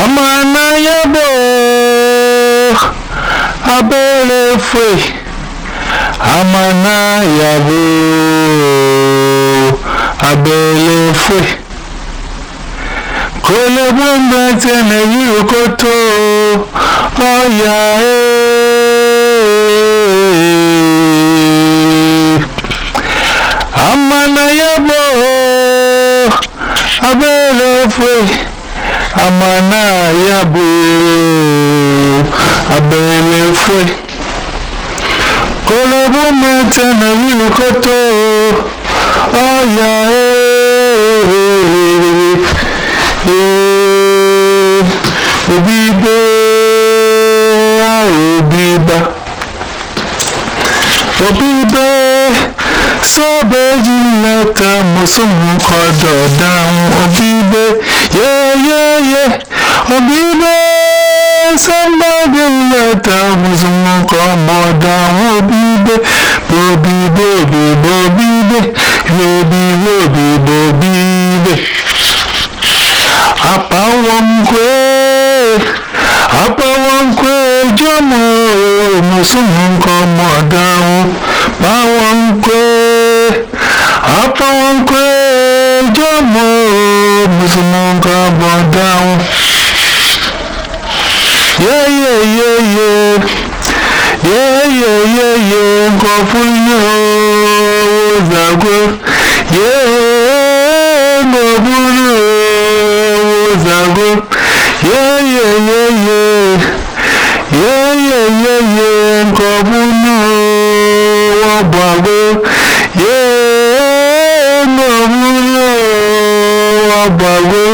Amana yabo abele fwe. Amana yabo abele fwe. Kole bomba tene yukoto oya Amana yabo abele fwe. Amana yabo abele fwe. Kole bomba tene yukoto oya Obibe, Obibe, sobe jilata musumu kodo down. Obibe, yeah. Obibe, somebody lata musumu kodo down. Obibe, Bobibe, Bobibe. Apa wankwe jomo musumu komo down. Apa wankwe jomo musumu komo down. Yeah. Kofunyo zago. Yeah, kofunyo zago. Yeah, kofunyo wabago. Yeah, kofunyo wabago.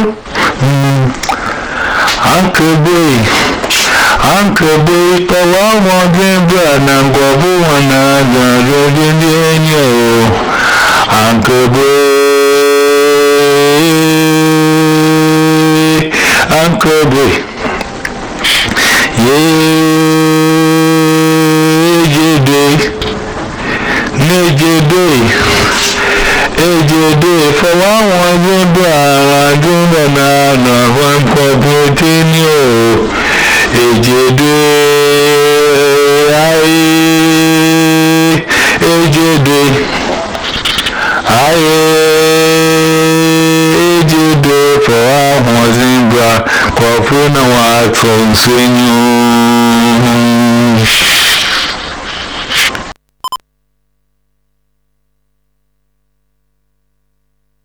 Ankebe kawa mwademba na ngwabu wana zarojenyo. Ankebe Ejede fọwọ́ wọn gbọ́dọ̀ àwọn adúgbò náà wọn kọ́ bótẹ́ni o. Ejede fọwọ́ wọn gbọ́dọ̀ kọ́ fún àwọn àtúnṣe yìí.